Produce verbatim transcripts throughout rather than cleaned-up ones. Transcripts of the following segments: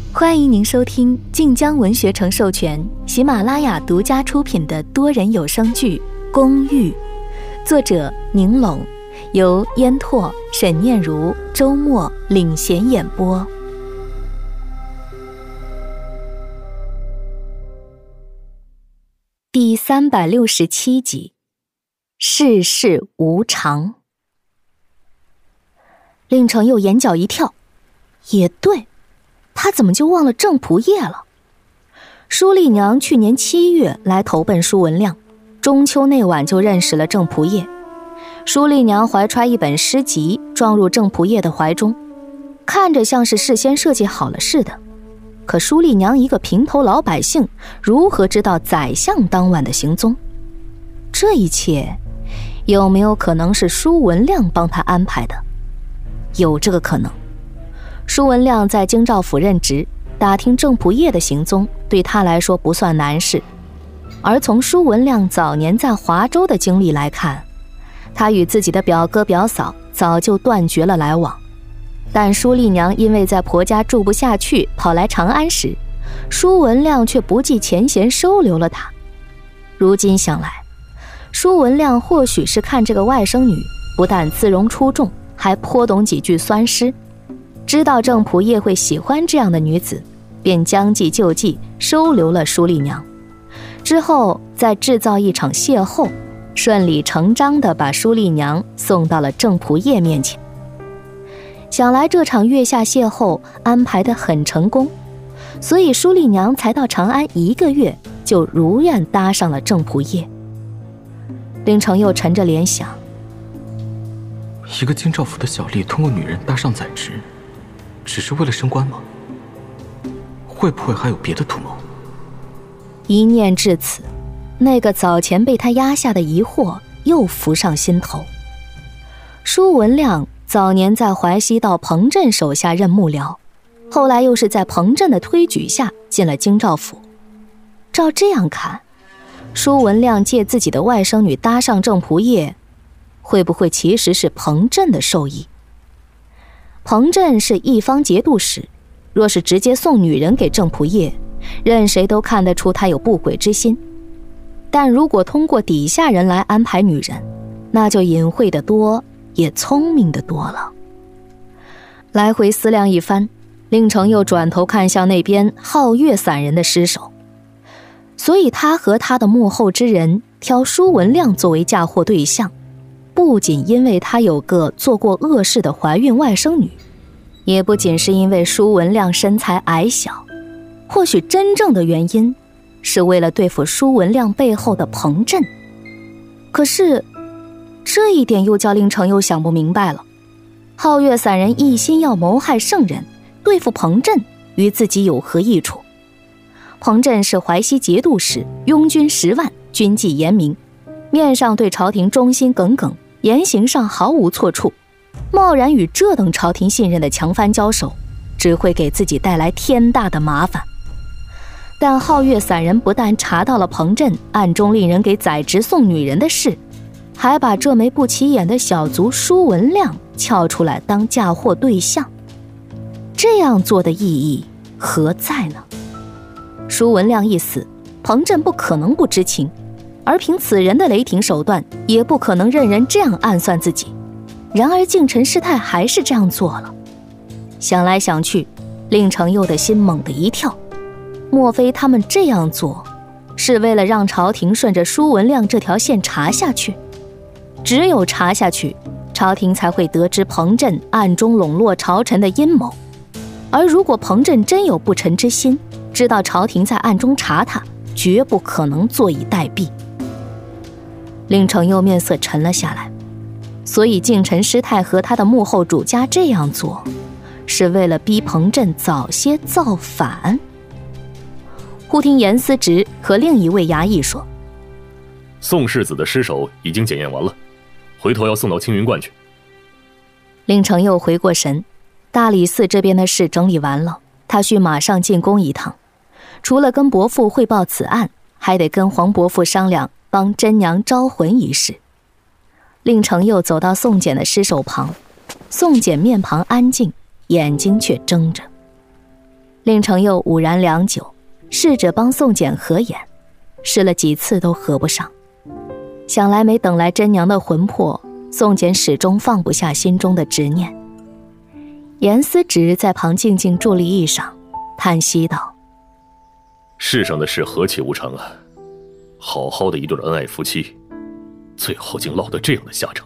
欢迎您收听晋江文学城授权、喜马拉雅独家出品的多人有声剧《公寓》，作者宁拢，由烟拓、沈念如、周末领衔演播。第三百六十七集，世事无常。令程又眼角一跳，也对，他怎么就忘了郑仆夜了？舒丽娘去年七月来投奔舒文亮，中秋那晚就认识了郑仆夜。舒丽娘怀揣一本诗集撞入郑仆夜的怀中，看着像是事先设计好了似的。可舒丽娘一个平头老百姓，如何知道宰相当晚的行踪？这一切有没有可能是舒文亮帮他安排的？有这个可能。舒文亮在京兆府任职，打听郑仆夜的行踪对他来说不算难事。而从舒文亮早年在华州的经历来看，他与自己的表哥表嫂早就断绝了来往。但舒丽娘因为在婆家住不下去，跑来长安时，舒文亮却不计前嫌收留了她。如今想来，舒文亮或许是看这个外甥女不但姿容出众，还颇懂几句酸诗，知道郑仆夜会喜欢这样的女子，便将计就计收留了舒丽娘。之后再制造一场邂逅，顺理成章地把舒丽娘送到了郑仆夜面前。想来这场月下邂逅安排得很成功，所以舒丽娘才到长安一个月就如愿搭上了郑仆夜。令程又沉着脸想， 一个京兆府的小吏通过女人搭上宰职，只是为了升官吗？会不会还有别的图谋？ 一念至此，那个早前被他压下的疑惑又浮上心头。舒文亮早年在淮西道彭震手下任幕僚，后来又是在彭震的推举下进了京兆府。照这样看，舒文亮借自己的外甥女搭上郑仆夜，会不会其实是彭震的授意？彭震是一方节度使，若是直接送女人给郑仆夜，任谁都看得出他有不轨之心。但如果通过底下人来安排女人，那就隐晦得多，也聪明得多了。来回思量一番，令程又转头看向那边皓月散人的尸首。所以他和他的幕后之人挑舒文亮作为嫁祸对象，不仅因为他有个做过恶事的怀孕外甥女，也不仅是因为舒文亮身材矮小，或许真正的原因是为了对付舒文亮背后的彭震。可是这一点又叫令程又想不明白了。皓月散人一心要谋害圣人，对付彭震与自己有何益处？彭震是淮西节度使，拥军十万，军纪严明，面上对朝廷忠心耿耿，言行上毫无错处。贸然与这等朝廷信任的强藩交手，只会给自己带来天大的麻烦。但皓月散人不但查到了彭震暗中令人给宰职送女人的事，还把这枚不起眼的小卒舒文亮撬出来当嫁祸对象。这样做的意义何在呢？舒文亮一死，彭震不可能不知情，而凭此人的雷霆手段，也不可能任人这样暗算自己。然而敬臣师太还是这样做了。想来想去，令程又的心猛地一跳，莫非他们这样做是为了让朝廷顺着舒文亮这条线查下去？只有查下去，朝廷才会得知彭震暗中笼络朝臣的阴谋。而如果彭震真有不臣之心，知道朝廷在暗中查他，绝不可能坐以待毙。令程又面色沉了下来。所以敬臣师太和他的幕后主家这样做，是为了逼彭震早些造反。忽听严思直和另一位衙役说， 宋世子的尸首已经检验完了，回头要送到青云观去。 令程又回过神，大理寺这边的事整理完了，他需马上进宫一趟。除了跟伯父汇报此案，还得跟黄伯父商量帮真娘招魂一事。令程又走到宋简的尸首旁，宋简面庞安静，眼睛却睁着。 令程佑兀然良久，试着帮宋简合眼，试了几次都合不上。想来没等来真娘的魂魄，宋简始终放不下心中的执念。严思直在旁静静伫立一晌，叹息道： 世上的事何其无常啊，好好的一对恩爱夫妻，最后竟落得这样的下场。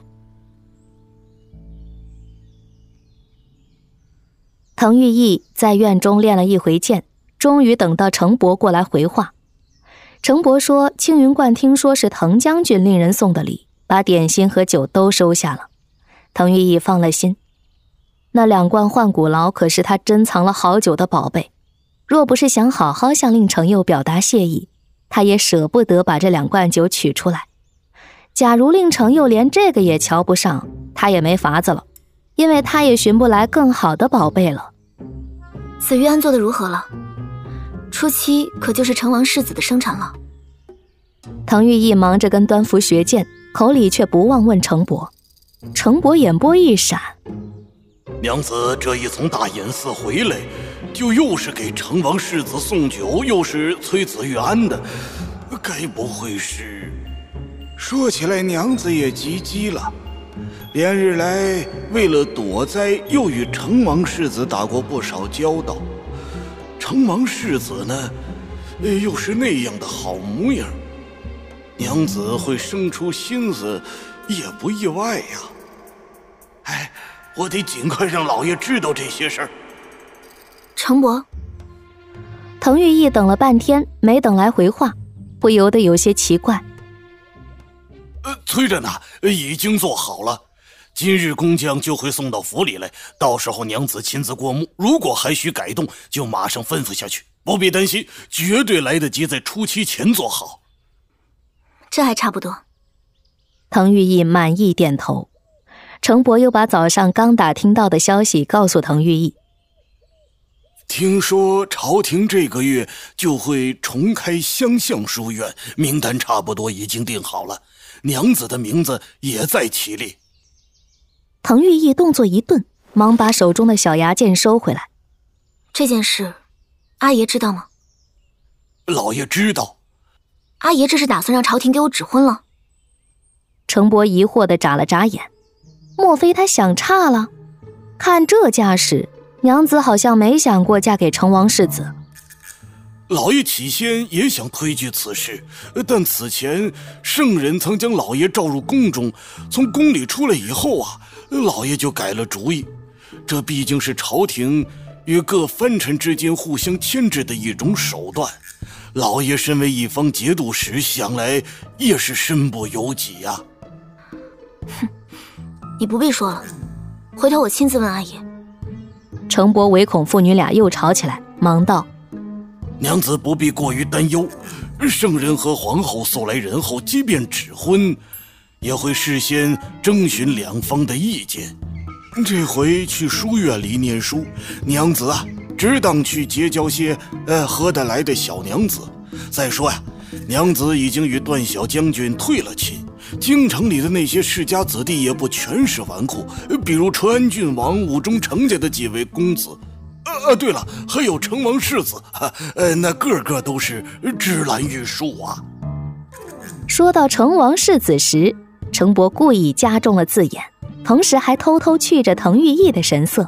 滕玉义在院中练了一回剑，终于等到程伯过来回话。程伯说青云观听说是滕将军令人送的礼，把点心和酒都收下了。滕玉义放了心，那两罐换骨醪可是他珍藏了好久的宝贝，若不是想好好向令程佑表达谢意，他也舍不得把这两罐酒取出来。假如令程佑连这个也瞧不上，他也没法子了，因为他也寻不来更好的宝贝了。 紫玉庵做得如何了？初期可就是成王世子的生产了。 滕玉义忙着跟端服学剑，口里却不忘问程伯。程伯眼波一闪， 娘子这一从大隐寺回来，就又是给成王世子送酒，又是催紫玉庵的，该不会是…… 说起来娘子也急急了，连日来为了躲灾，又与成王世子打过不少交道。成王世子呢，又是那样的好模样，娘子会生出心思也不意外呀。哎，我得尽快让老爷知道这些事儿。 程伯， 滕玉义等了半天没等来回话，不由得有些奇怪。 呃，催着呢，已经做好了。今日工匠就会送到府里来，到时候娘子亲自过目，如果还需改动，就马上吩咐下去，不必担心，绝对来得及在初期前做好。 这还差不多。 滕玉义满意点头。程伯又把早上刚打听到的消息告诉滕玉义。 听说朝廷这个月就会重开湘相书院，名单差不多已经定好了，娘子的名字也在其列。 滕玉义动作一顿，忙把手中的小牙剑收回来。 这件事阿爷知道吗？ 老爷知道。 阿爷这是打算让朝廷给我指婚了？ 程伯疑惑地眨了眨眼，莫非他想差了？看这架势，娘子好像没想过嫁给成王世子。 老爷起先也想推举此事，但此前圣人曾将老爷召入宫中，从宫里出来以后啊，老爷就改了主意。这毕竟是朝廷与各藩臣之间互相牵制的一种手段，老爷身为一方节度使，想来也是身不由己呀、啊。 哼，你不必说了，回头我亲自问阿爷。 程伯唯恐父女俩又吵起来，忙道： 娘子不必过于担忧，圣人和皇后素来仁厚，即便指婚，也会事先征询两方的意见。这回去书院里念书，娘子啊，只当去结交些呃合得来的小娘子。再说呀、啊，娘子已经与段小将军退了亲，京城里的那些世家子弟也不全是纨绔，比如淳安郡王武忠程家的几位公子。呃，对了，还有成王世子，呃，那个个都是芝兰玉树啊。 说到成王世子时，程伯故意加重了字眼，同时还偷偷觑着滕玉义的神色。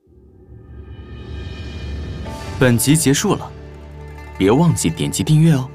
本集结束了，别忘记点击订阅哦。